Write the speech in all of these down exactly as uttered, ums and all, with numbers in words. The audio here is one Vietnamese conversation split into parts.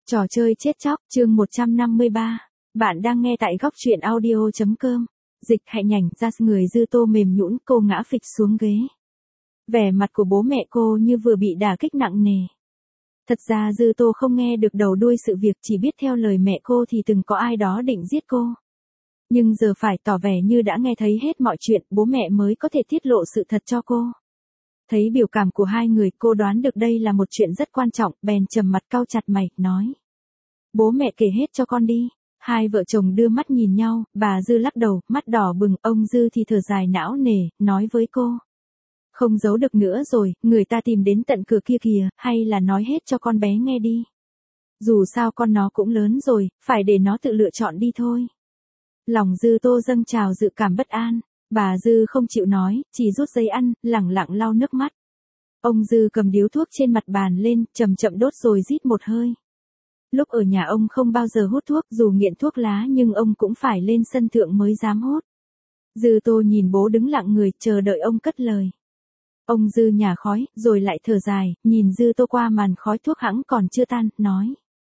Trò chơi chết chóc, chương một trăm năm mươi ba. Bạn đang nghe tại góc truyện audio.com. Dịch hạnh nhảnh ra người Dư Tô mềm nhũn, cô ngã phịch xuống ghế. Vẻ mặt của bố mẹ cô như vừa bị đả kích nặng nề. Thật ra Dư Tô không nghe được đầu đuôi sự việc, chỉ biết theo lời mẹ cô thì từng có ai đó định giết cô. Nhưng giờ phải tỏ vẻ như đã nghe thấy hết mọi chuyện, bố mẹ mới có thể tiết lộ sự thật cho cô. Thấy biểu cảm của hai người, cô đoán được đây là một chuyện rất quan trọng, bèn trầm mặt cau chặt mày, nói. Bố mẹ kể hết cho con đi. Hai vợ chồng đưa mắt nhìn nhau, bà Dư lắc đầu, mắt đỏ bừng, ông Dư thì thở dài não nề, nói với cô. Không giấu được nữa rồi, người ta tìm đến tận cửa kia kìa, hay là nói hết cho con bé nghe đi. Dù sao con nó cũng lớn rồi, phải để nó tự lựa chọn đi thôi. Lòng Dư Tô dâng trào dự cảm bất an. Bà Dư không chịu nói, chỉ rút giấy ăn, lẳng lặng lau nước mắt. Ông Dư cầm điếu thuốc trên mặt bàn lên, chậm chậm đốt rồi rít một hơi. Lúc ở nhà ông không bao giờ hút thuốc, dù nghiện thuốc lá nhưng ông cũng phải lên sân thượng mới dám hút. Dư Tô nhìn bố đứng lặng người, chờ đợi ông cất lời. Ông Dư nhả khói, rồi lại thở dài, nhìn Dư Tô qua màn khói thuốc hẵng còn chưa tan, nói.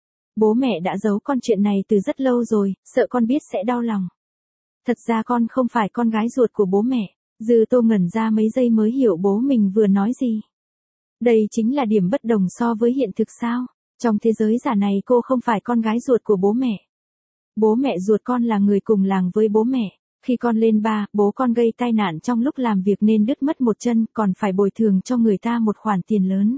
Bố mẹ đã giấu con chuyện này từ rất lâu rồi, sợ con biết sẽ đau lòng. Thật ra con không phải con gái ruột của bố mẹ. Dư Tô ngẩn ra mấy giây mới hiểu bố mình vừa nói gì. Đây chính là điểm bất đồng so với hiện thực sao? Trong thế giới giả này cô không phải con gái ruột của bố mẹ. Bố mẹ ruột con là người cùng làng với bố mẹ. Khi con lên ba, bố con gây tai nạn trong lúc làm việc nên đứt mất một chân, còn phải bồi thường cho người ta một khoản tiền lớn.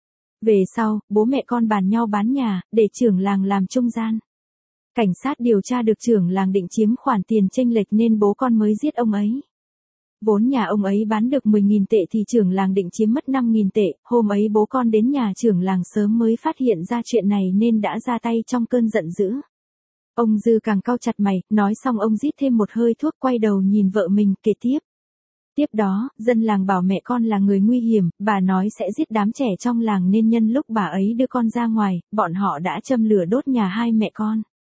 Về sau, bố mẹ con bàn nhau bán nhà, để trưởng làng làm trung gian. Cảnh sát điều tra được trưởng làng định chiếm khoản tiền chênh lệch nên bố con mới giết ông ấy. Vốn nhà ông ấy bán được mười nghìn tệ thì trưởng làng định chiếm mất năm nghìn tệ, hôm ấy bố con đến nhà trưởng làng sớm mới phát hiện ra chuyện này nên đã ra tay trong cơn giận dữ. Ông Dư càng cau chặt mày, nói xong ông rít thêm một hơi thuốc, quay đầu nhìn vợ mình, kể tiếp. Tiếp đó, dân làng bảo mẹ con là người nguy hiểm, bà nói sẽ giết đám trẻ trong làng nên nhân lúc bà ấy đưa con ra ngoài, bọn họ đã châm lửa đốt nhà hai mẹ con.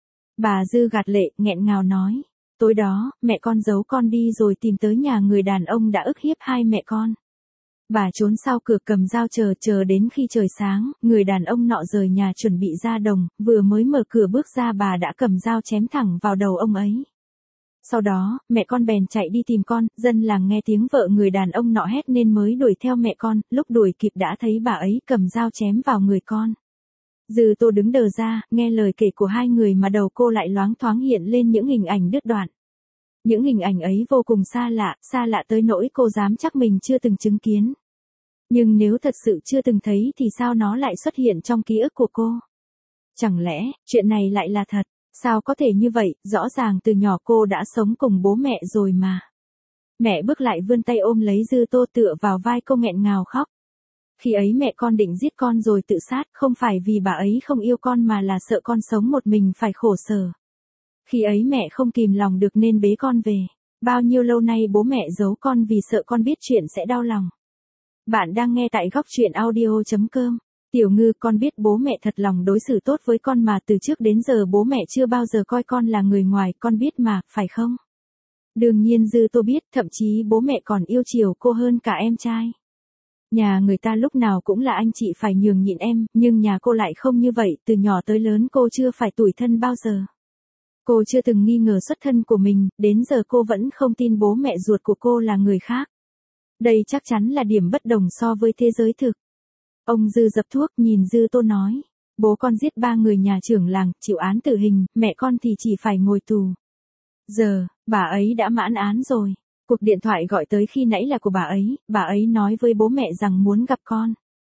Bà Dư gạt lệ, nghẹn ngào nói. Tối đó, mẹ con giấu con đi rồi tìm tới nhà người đàn ông đã ức hiếp hai mẹ con. Bà trốn sau cửa cầm dao chờ, chờ đến khi trời sáng, người đàn ông nọ rời nhà chuẩn bị ra đồng, vừa mới mở cửa bước ra bà đã cầm dao chém thẳng vào đầu ông ấy. Sau đó, mẹ con bèn chạy đi tìm con, dân làng nghe tiếng vợ người đàn ông nọ hét nên mới đuổi theo mẹ con, lúc đuổi kịp đã thấy bà ấy cầm dao chém vào người con. Dư Tô đứng đờ ra, nghe lời kể của hai người mà đầu cô lại loáng thoáng hiện lên những hình ảnh đứt đoạn. Những hình ảnh ấy vô cùng xa lạ, xa lạ tới nỗi cô dám chắc mình chưa từng chứng kiến. Nhưng nếu thật sự chưa từng thấy thì sao nó lại xuất hiện trong ký ức của cô? Chẳng lẽ, chuyện này lại là thật? Sao có thể như vậy, rõ ràng từ nhỏ cô đã sống cùng bố mẹ rồi mà. Mẹ bước lại vươn tay ôm lấy Dư Tô, tựa vào vai cô nghẹn ngào khóc. Khi ấy mẹ con định giết con rồi tự sát, không phải vì bà ấy không yêu con mà là sợ con sống một mình phải khổ sở. Khi ấy mẹ không kìm lòng được nên bế con về. Bao nhiêu lâu nay bố mẹ giấu con vì sợ con biết chuyện sẽ đau lòng. Bạn đang nghe tại góc truyện audio.com. Tiểu Ngư, con biết bố mẹ thật lòng đối xử tốt với con mà, từ trước đến giờ bố mẹ chưa bao giờ coi con là người ngoài, con biết mà, phải không? Đương nhiên Dư Tô biết, thậm chí bố mẹ còn yêu chiều cô hơn cả em trai. Nhà người ta lúc nào cũng là anh chị phải nhường nhịn em, nhưng nhà cô lại không như vậy, từ nhỏ tới lớn cô chưa phải tủi thân bao giờ. Cô chưa từng nghi ngờ xuất thân của mình, đến giờ cô vẫn không tin bố mẹ ruột của cô là người khác. Đây chắc chắn là điểm bất đồng so với thế giới thực. Ông Dư dập thuốc, nhìn Dư Tô nói. Bố con giết ba người nhà trưởng làng, chịu án tử hình, mẹ con thì chỉ phải ngồi tù. Giờ, bà ấy đã mãn án rồi. Cuộc điện thoại gọi tới khi nãy là của bà ấy, bà ấy nói với bố mẹ rằng muốn gặp con.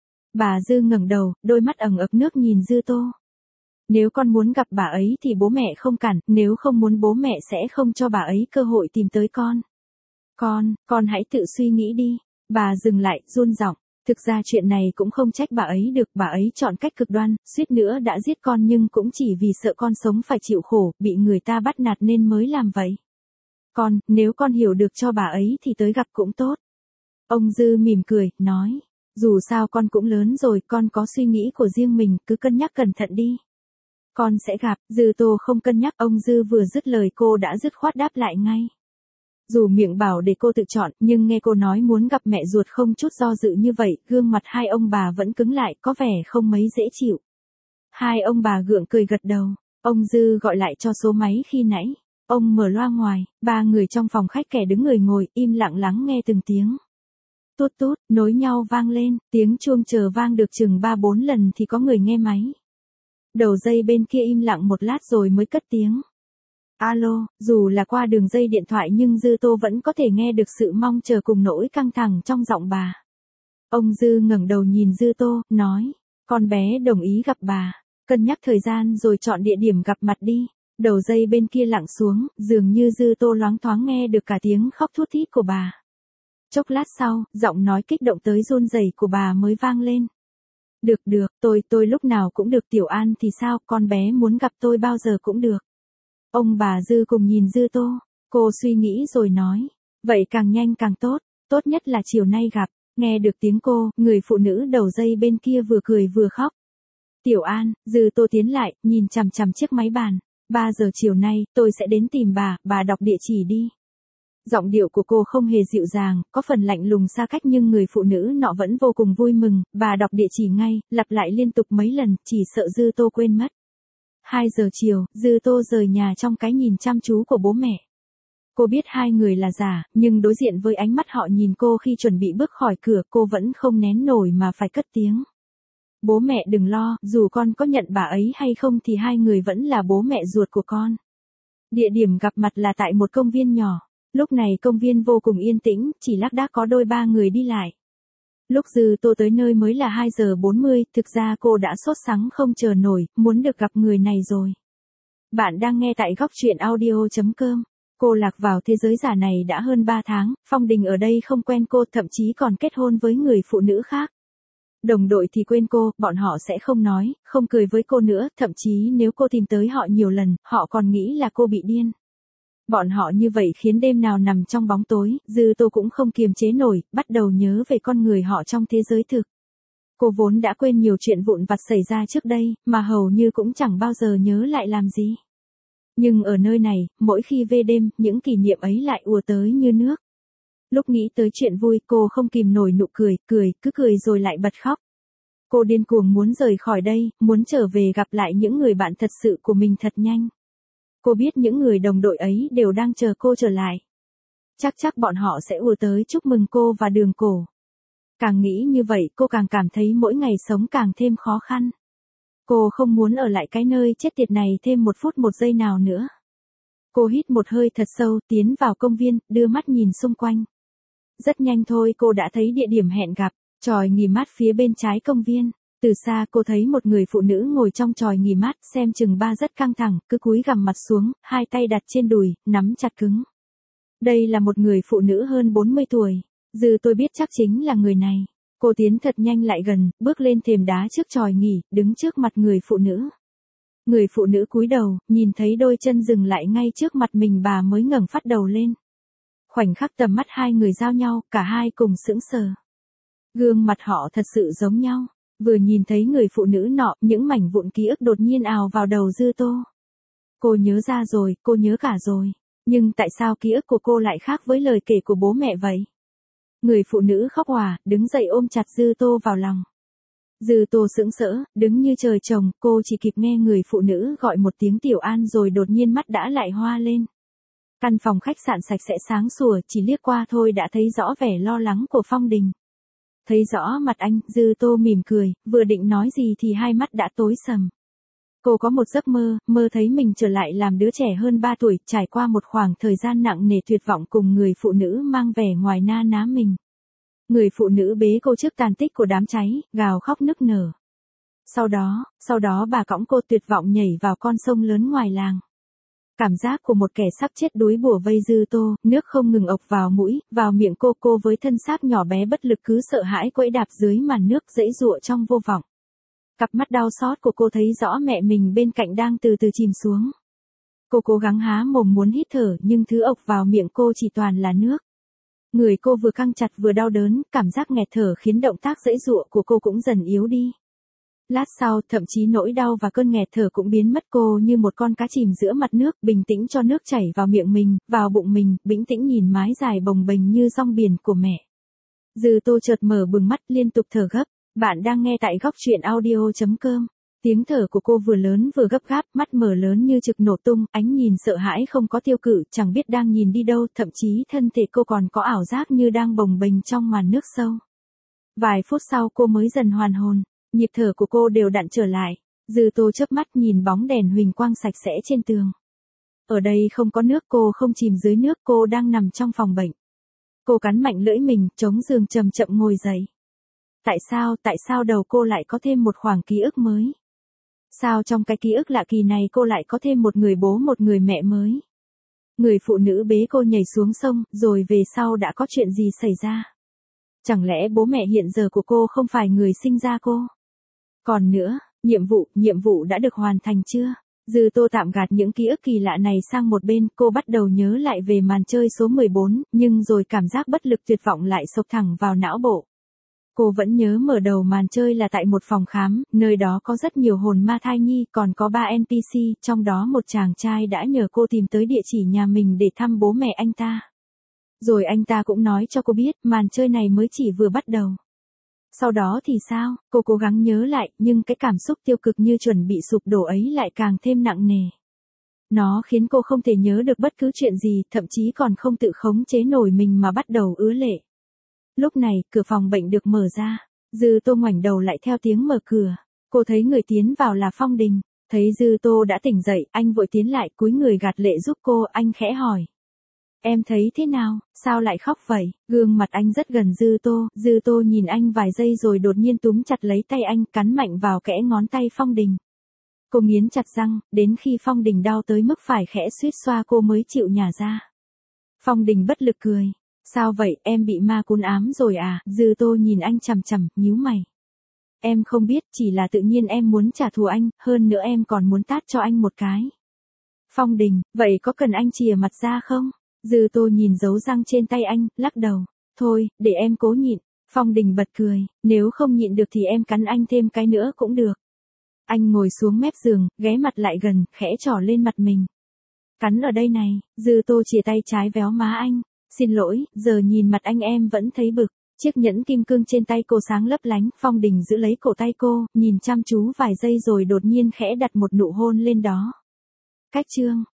Bà Dư ngẩng đầu, đôi mắt ẩn ực nước nhìn Dư Tô. Nếu con muốn gặp bà ấy thì bố mẹ không cản, nếu không muốn bố mẹ sẽ không cho bà ấy cơ hội tìm tới con. Con, con hãy tự suy nghĩ đi. Bà dừng lại, run giọng. Thực ra chuyện này cũng không trách bà ấy được, bà ấy chọn cách cực đoan, suýt nữa đã giết con nhưng cũng chỉ vì sợ con sống phải chịu khổ, bị người ta bắt nạt nên mới làm vậy. Con, nếu con hiểu được cho bà ấy thì tới gặp cũng tốt. Ông Dư mỉm cười, nói. Dù sao con cũng lớn rồi, con có suy nghĩ của riêng mình, cứ cân nhắc cẩn thận đi. Con sẽ gặp. Dư Tô không cân nhắc, ông Dư vừa dứt lời cô đã dứt khoát đáp lại ngay. Dù miệng bảo để cô tự chọn, nhưng nghe cô nói muốn gặp mẹ ruột không chút do dự như vậy, gương mặt hai ông bà vẫn cứng lại, có vẻ không mấy dễ chịu. Hai ông bà gượng cười gật đầu. Ông Dư gọi lại cho số máy khi nãy. Ông mở loa ngoài, ba người trong phòng khách kẻ đứng người ngồi im lặng lắng nghe từng tiếng. Tút tút, nối nhau vang lên, tiếng chuông chờ vang được chừng ba bốn lần thì có người nghe máy. Đầu dây bên kia im lặng một lát rồi mới cất tiếng. Alo, dù là qua đường dây điện thoại nhưng Dư Tô vẫn có thể nghe được sự mong chờ cùng nỗi căng thẳng trong giọng bà. Ông Dư ngẩng đầu nhìn Dư Tô, nói, con bé đồng ý gặp bà, cân nhắc thời gian rồi chọn địa điểm gặp mặt đi. Đầu dây bên kia lặng xuống, dường như Dư Tô loáng thoáng nghe được cả tiếng khóc thút thít của bà. Chốc lát sau, giọng nói kích động tới run rẩy của bà mới vang lên. Được được, tôi, tôi lúc nào cũng được. Tiểu An thì sao, con bé muốn gặp tôi bao giờ cũng được. Ông bà Dư cùng nhìn Dư Tô, cô suy nghĩ rồi nói, vậy càng nhanh càng tốt, tốt nhất là chiều nay gặp. Nghe được tiếng cô, người phụ nữ đầu dây bên kia vừa cười vừa khóc. Tiểu An, Dư Tô tiến lại, nhìn chằm chằm chiếc máy bàn. ba giờ chiều nay, tôi sẽ đến tìm bà, bà đọc địa chỉ đi. Giọng điệu của cô không hề dịu dàng, có phần lạnh lùng xa cách nhưng người phụ nữ nọ vẫn vô cùng vui mừng, bà đọc địa chỉ ngay, lặp lại liên tục mấy lần, chỉ sợ Dư Tô quên mất. hai giờ chiều, Dư Tô rời nhà trong cái nhìn chăm chú của bố mẹ. Cô biết hai người là giả, nhưng đối diện với ánh mắt họ nhìn cô khi chuẩn bị bước khỏi cửa, cô vẫn không nén nổi mà phải cất tiếng. Bố mẹ đừng lo, dù con có nhận bà ấy hay không thì hai người vẫn là bố mẹ ruột của con. Địa điểm gặp mặt là tại một công viên nhỏ. Lúc này công viên vô cùng yên tĩnh, chỉ lác đác có đôi ba người đi lại. Lúc Dư Tô tới nơi mới là hai giờ bốn mươi, thực ra cô đã sốt sắng không chờ nổi, muốn được gặp người này rồi. Bạn đang nghe tại góc truyện audio chấm com. Cô lạc vào thế giới giả này đã hơn ba tháng, Phong Đình ở đây không quen cô, thậm chí còn kết hôn với người phụ nữ khác. Đồng đội thì quên cô, bọn họ sẽ không nói, không cười với cô nữa, thậm chí nếu cô tìm tới họ nhiều lần, họ còn nghĩ là cô bị điên. Bọn họ như vậy khiến đêm nào nằm trong bóng tối, Dư Tô cũng không kiềm chế nổi, bắt đầu nhớ về con người họ trong thế giới thực. Cô vốn đã quên nhiều chuyện vụn vặt xảy ra trước đây, mà hầu như cũng chẳng bao giờ nhớ lại làm gì. Nhưng ở nơi này, mỗi khi về đêm, những kỷ niệm ấy lại ùa tới như nước. Lúc nghĩ tới chuyện vui, cô không kìm nổi nụ cười, cười, cứ cười rồi lại bật khóc. Cô điên cuồng muốn rời khỏi đây, muốn trở về gặp lại những người bạn thật sự của mình thật nhanh. Cô biết những người đồng đội ấy đều đang chờ cô trở lại. Chắc chắc bọn họ sẽ ùa tới chúc mừng cô và Đường Cổ. Càng nghĩ như vậy cô càng cảm thấy mỗi ngày sống càng thêm khó khăn. Cô không muốn ở lại cái nơi chết tiệt này thêm một phút một giây nào nữa. Cô hít một hơi thật sâu, tiến vào công viên, đưa mắt nhìn xung quanh. Rất nhanh thôi cô đã thấy địa điểm hẹn gặp, chòi nghỉ mát phía bên trái công viên. Từ xa cô thấy một người phụ nữ ngồi trong chòi nghỉ mát, xem chừng ba rất căng thẳng, cứ cúi gằm mặt xuống, hai tay đặt trên đùi, nắm chặt cứng. Đây là một người phụ nữ hơn bốn mươi tuổi. Dư tôi biết chắc chính là người này. Cô tiến thật nhanh lại gần, bước lên thềm đá trước chòi nghỉ, đứng trước mặt người phụ nữ. Người phụ nữ cúi đầu, nhìn thấy đôi chân dừng lại ngay trước mặt mình bà mới ngẩng phát đầu lên. Khoảnh khắc tầm mắt hai người giao nhau, cả hai cùng sững sờ. Gương mặt họ thật sự giống nhau. Vừa nhìn thấy người phụ nữ nọ, những mảnh vụn ký ức đột nhiên ào vào đầu Dư Tô. Cô nhớ ra rồi, cô nhớ cả rồi. Nhưng tại sao ký ức của cô lại khác với lời kể của bố mẹ vậy? Người phụ nữ khóc òa, đứng dậy ôm chặt Dư Tô vào lòng. Dư Tô sững sỡ, đứng như trời trồng, cô chỉ kịp nghe người phụ nữ gọi một tiếng Tiểu An rồi đột nhiên mắt đã lại hoa lên. Căn phòng khách sạn sạch sẽ sáng sủa, chỉ liếc qua thôi đã thấy rõ vẻ lo lắng của Phong Đình. Thấy rõ mặt anh, Dư Tô mỉm cười, vừa định nói gì thì hai mắt đã tối sầm. Cô có một giấc mơ, mơ thấy mình trở lại làm đứa trẻ hơn ba tuổi, trải qua một khoảng thời gian nặng nề tuyệt vọng cùng người phụ nữ mang vẻ ngoài na ná mình. Người phụ nữ bế cô trước tàn tích của đám cháy, gào khóc nức nở. Sau đó, sau đó bà cõng cô tuyệt vọng nhảy vào con sông lớn ngoài làng. Cảm giác của một kẻ sắp chết đuối bủa vây Dư Tô, nước không ngừng ộc vào mũi, vào miệng cô, cô với thân xác nhỏ bé bất lực cứ sợ hãi quẫy đạp dưới màn nước dãy giụa trong vô vọng. Cặp mắt đau xót của cô thấy rõ mẹ mình bên cạnh đang từ từ chìm xuống. Cô cố gắng há mồm muốn hít thở nhưng thứ ộc vào miệng cô chỉ toàn là nước. Người cô vừa căng chặt vừa đau đớn, cảm giác nghẹt thở khiến động tác dãy giụa của cô cũng dần yếu đi. Lát sau, thậm chí nỗi đau và cơn nghẹt thở cũng biến mất, cô như một con cá chìm giữa mặt nước, bình tĩnh cho nước chảy vào miệng mình, vào bụng mình, bình tĩnh nhìn mái dài bồng bềnh như rong biển của mẹ. Dư Tô chợt mở bừng mắt liên tục thở gấp. Bạn đang nghe tại góc truyện audio chấm com. Tiếng thở của cô vừa lớn vừa gấp gáp, mắt mở lớn như trực nổ tung, ánh nhìn sợ hãi không có tiêu cự, chẳng biết đang nhìn đi đâu, thậm chí thân thể cô còn có ảo giác như đang bồng bềnh trong màn nước sâu. Vài phút sau cô mới dần hoàn hồn, nhịp thở của cô đều đặn trở lại. Dư Tô chớp mắt nhìn bóng đèn huỳnh quang sạch sẽ trên tường. Ở đây không có nước, cô không chìm dưới nước, cô đang nằm trong phòng bệnh. Cô cắn mạnh lưỡi mình, chống giường chậm chậm ngồi dậy. Tại sao, tại sao đầu cô lại có thêm một khoảng ký ức mới? Sao trong cái ký ức lạ kỳ này cô lại có thêm một người bố một người mẹ mới? Người phụ nữ bế cô nhảy xuống sông, rồi về sau đã có chuyện gì xảy ra? Chẳng lẽ bố mẹ hiện giờ của cô không phải người sinh ra cô? Còn nữa, nhiệm vụ, nhiệm vụ đã được hoàn thành chưa? Dư Tô tạm gạt những ký ức kỳ lạ này sang một bên, cô bắt đầu nhớ lại về màn chơi số mười bốn, nhưng rồi cảm giác bất lực tuyệt vọng lại xộc thẳng vào não bộ. Cô vẫn nhớ mở đầu màn chơi là tại một phòng khám, nơi đó có rất nhiều hồn ma thai nhi, còn có ba en pê xê, trong đó một chàng trai đã nhờ cô tìm tới địa chỉ nhà mình để thăm bố mẹ anh ta. Rồi anh ta cũng nói cho cô biết, màn chơi này mới chỉ vừa bắt đầu. Sau đó thì sao, cô cố gắng nhớ lại, nhưng cái cảm xúc tiêu cực như chuẩn bị sụp đổ ấy lại càng thêm nặng nề. Nó khiến cô không thể nhớ được bất cứ chuyện gì, thậm chí còn không tự khống chế nổi mình mà bắt đầu ứa lệ. Lúc này, cửa phòng bệnh được mở ra. Dư Tô ngoảnh đầu lại theo tiếng mở cửa. Cô thấy người tiến vào là Phong Đình. Thấy Dư Tô đã tỉnh dậy, anh vội tiến lại cúi người gạt lệ giúp cô, anh khẽ hỏi. Em thấy thế nào, sao lại khóc vậy? Gương mặt anh rất gần Dư Tô, Dư Tô nhìn anh vài giây rồi đột nhiên túm chặt lấy tay anh, cắn mạnh vào kẽ ngón tay Phong Đình. Cô nghiến chặt răng, đến khi Phong Đình đau tới mức phải khẽ suýt xoa cô mới chịu nhả ra. Phong Đình bất lực cười. Sao vậy, em bị ma cún ám rồi à? Dư Tô nhìn anh chằm chằm, nhíu mày. Em không biết, chỉ là tự nhiên em muốn trả thù anh, hơn nữa em còn muốn tát cho anh một cái. Phong Đình, vậy có cần anh chìa mặt ra không? Dư Tô nhìn dấu răng trên tay anh, lắc đầu. Thôi, để em cố nhịn. Phong Đình bật cười, nếu không nhịn được thì em cắn anh thêm cái nữa cũng được. Anh ngồi xuống mép giường, ghé mặt lại gần, khẽ trỏ lên mặt mình. Cắn ở đây này. Dư Tô chìa tay trái véo má anh. Xin lỗi, giờ nhìn mặt anh em vẫn thấy bực. Chiếc nhẫn kim cương trên tay cô sáng lấp lánh, Phong Đình giữ lấy cổ tay cô, nhìn chăm chú vài giây rồi đột nhiên khẽ đặt một nụ hôn lên đó. Cách chương